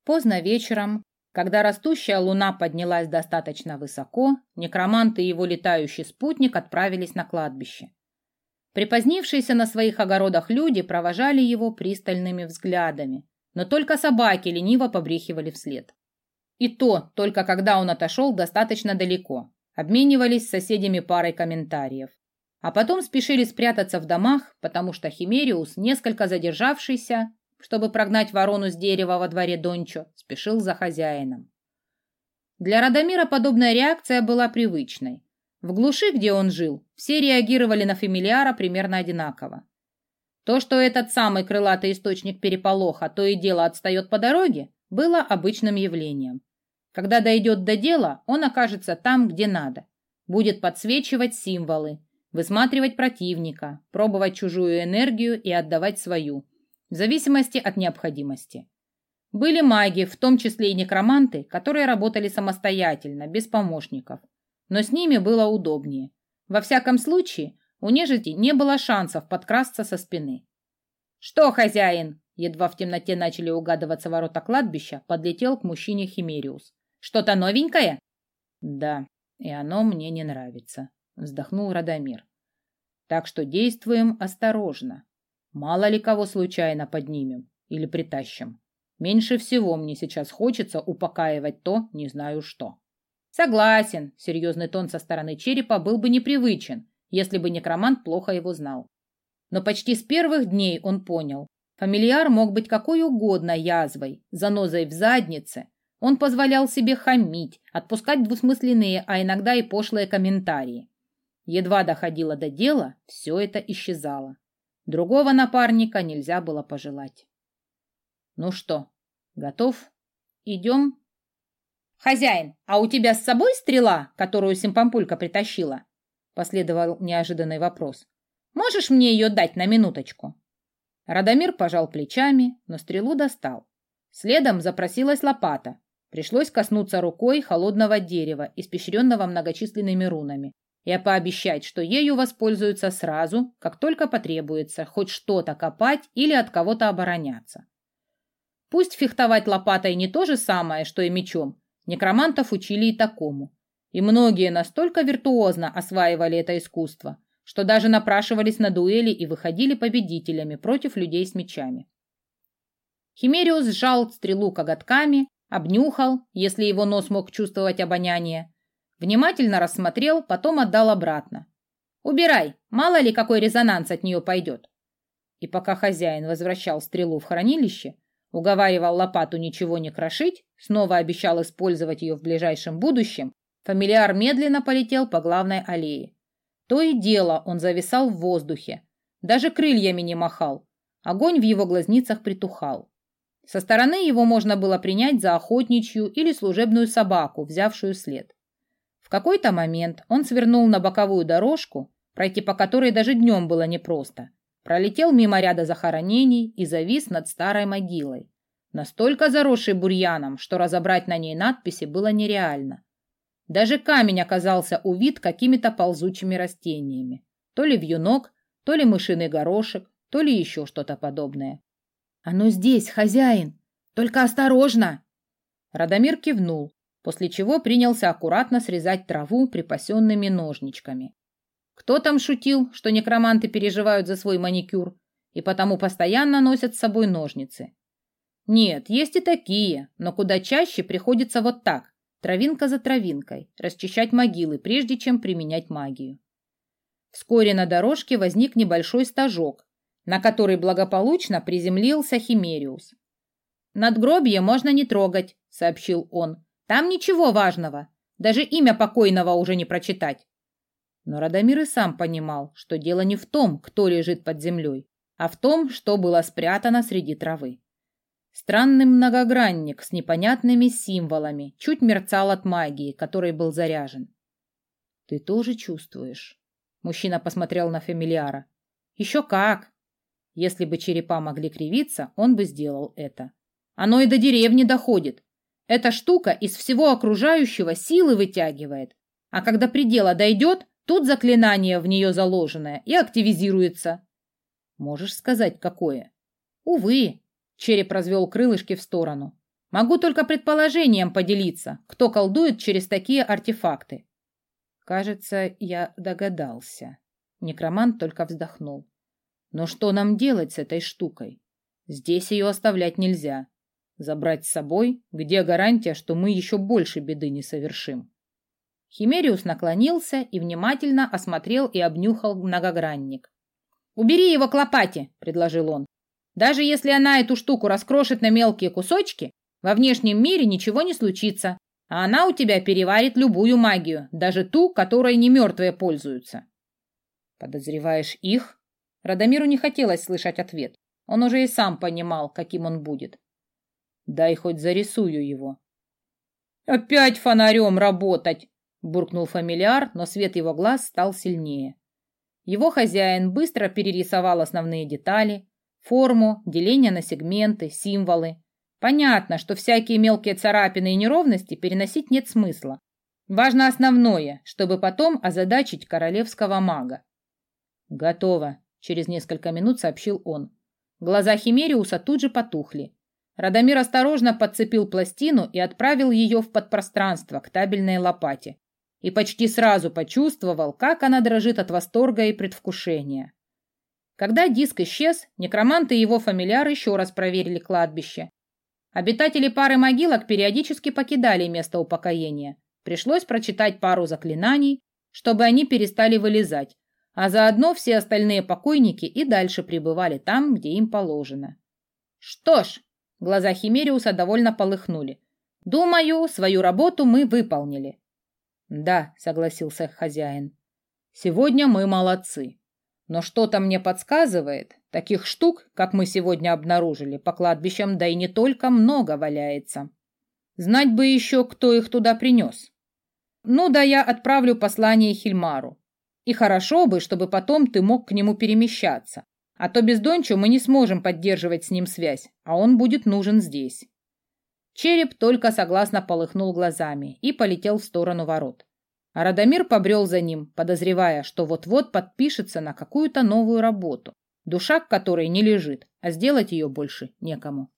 Поздно вечером, когда растущая луна поднялась достаточно высоко, некромант и его летающий спутник отправились на кладбище. Припозднившиеся на своих огородах люди провожали его пристальными взглядами, но только собаки лениво побрехивали вслед. И то только когда он отошел достаточно далеко, обменивались с соседями парой комментариев. А потом спешили спрятаться в домах, потому что Химериус, несколько задержавшийся, чтобы прогнать ворону с дерева во дворе Дончо, спешил за хозяином. Для Радомира подобная реакция была привычной. В глуши, где он жил, все реагировали на фамильяра примерно одинаково. То, что этот самый крылатый источник переполоха то и дело отстает по дороге, было обычным явлением. Когда дойдет до дела, он окажется там, где надо. Будет подсвечивать символы, высматривать противника, пробовать чужую энергию и отдавать свою, в зависимости от необходимости. Были маги, в том числе и некроманты, которые работали самостоятельно, без помощников. Но с ними было удобнее. Во всяком случае, у нежити не было шансов подкрасться со спины. «Что, хозяин?» Едва в темноте начали угадываться ворота кладбища, подлетел к мужчине Химериус. «Что-то новенькое?» «Да, и оно мне не нравится», — вздохнул Радомир. «Так что действуем осторожно. Мало ли кого случайно поднимем или притащим. Меньше всего мне сейчас хочется упокаивать то, не знаю что». «Согласен», — серьезный тон со стороны черепа был бы непривычен, если бы некромант плохо его знал. Но почти с первых дней он понял, фамильяр мог быть какой угодно язвой, занозой в заднице. Он позволял себе хамить, отпускать двусмысленные, а иногда и пошлые комментарии. Едва доходило до дела, все это исчезало. Другого напарника нельзя было пожелать. «Ну что, готов? Идем?» «Хозяин, а у тебя с собой стрела, которую симпампулька притащила?» Последовал неожиданный вопрос. «Можешь мне ее дать на минуточку?» Радомир пожал плечами, но стрелу достал. Следом запросилась лопата. Пришлось коснуться рукой холодного дерева, испещренного многочисленными рунами, и пообещать, что ею воспользуются сразу, как только потребуется хоть что-то копать или от кого-то обороняться. Пусть фехтовать лопатой не то же самое, что и мечом, некромантов учили и такому. И многие настолько виртуозно осваивали это искусство, что даже напрашивались на дуэли и выходили победителями против людей с мечами. Химериус сжал стрелу коготками, обнюхал, если его нос мог чувствовать обоняние, внимательно рассмотрел, потом отдал обратно. «Убирай, мало ли какой резонанс от нее пойдет». И пока хозяин возвращал стрелу в хранилище, уговаривал лопату ничего не крошить, снова обещал использовать ее в ближайшем будущем, фамильяр медленно полетел по главной аллее. То и дело он зависал в воздухе, даже крыльями не махал, огонь в его глазницах притухал. Со стороны его можно было принять за охотничью или служебную собаку, взявшую след. В какой-то момент он свернул на боковую дорожку, пройти по которой даже днем было непросто, пролетел мимо ряда захоронений и завис над старой могилой, настолько заросшей бурьяном, что разобрать на ней надписи было нереально. Даже камень оказался увит какими-то ползучими растениями, то ли вьюнок, то ли мышиный горошек, то ли еще что-то подобное. «Оно здесь, хозяин! Только осторожно!» Радомир кивнул, после чего принялся аккуратно срезать траву припасенными ножничками. Кто там шутил, что некроманты переживают за свой маникюр и потому постоянно носят с собой ножницы? Нет, есть и такие, но куда чаще приходится вот так, травинка за травинкой, расчищать могилы, прежде чем применять магию. Вскоре на дорожке возник небольшой стажок, на который благополучно приземлился Химериус. «Надгробье можно не трогать», — сообщил он. «Там ничего важного, даже имя покойного уже не прочитать». Но Радомир и сам понимал, что дело не в том, кто лежит под землей, а в том, что было спрятано среди травы. Странный многогранник с непонятными символами чуть мерцал от магии, которой был заряжен. «Ты тоже чувствуешь?» Мужчина посмотрел на фамильяра. «Еще как!» Если бы черепа могли кривиться, он бы сделал это. Оно и до деревни доходит. Эта штука из всего окружающего силы вытягивает. А когда предела дойдет, тут заклинание в нее заложенное и активизируется. Можешь сказать, какое? Увы, череп развел крылышки в сторону. Могу только предположением поделиться, кто колдует через такие артефакты. Кажется, я догадался. Некромант только вздохнул. Но что нам делать с этой штукой? Здесь ее оставлять нельзя. Забрать с собой? Где гарантия, что мы еще больше беды не совершим? Химериус наклонился и внимательно осмотрел и обнюхал многогранник. «Убери его к лопате», — предложил он. «Даже если она эту штуку раскрошит на мелкие кусочки, во внешнем мире ничего не случится, а она у тебя переварит любую магию, даже ту, которой не мертвые пользуются». «Подозреваешь их?» Радомиру не хотелось слышать ответ. Он уже и сам понимал, каким он будет. «Дай хоть зарисую его». «Опять фонарем работать!» — буркнул фамильяр, но свет его глаз стал сильнее. Его хозяин быстро перерисовал основные детали, форму, деление на сегменты, символы. Понятно, что всякие мелкие царапины и неровности переносить нет смысла. Важно основное, чтобы потом озадачить королевского мага. «Готово», — через несколько минут сообщил он. Глаза Химериуса тут же потухли. Радомир осторожно подцепил пластину и отправил ее в подпространство к табельной лопате. И почти сразу почувствовал, как она дрожит от восторга и предвкушения. Когда диск исчез, некромант и его фамильяр еще раз проверили кладбище. Обитатели пары могилок периодически покидали место упокоения. Пришлось прочитать пару заклинаний, чтобы они перестали вылезать, а заодно все остальные покойники и дальше пребывали там, где им положено. Что ж, глаза Химериуса довольно полыхнули. Думаю, свою работу мы выполнили. Да, согласился хозяин. Сегодня мы молодцы. Но что-то мне подсказывает, таких штук, как мы сегодня обнаружили, по кладбищам, да и не только, много валяется. Знать бы еще, кто их туда принес. Ну да, я отправлю послание Хильмару. И хорошо бы, чтобы потом ты мог к нему перемещаться. А то без Дончо мы не сможем поддерживать с ним связь, а он будет нужен здесь. Череп только согласно полыхнул глазами и полетел в сторону ворот. А Радомир побрел за ним, подозревая, что вот-вот подпишется на какую-то новую работу, душа к которой не лежит, а сделать ее больше некому.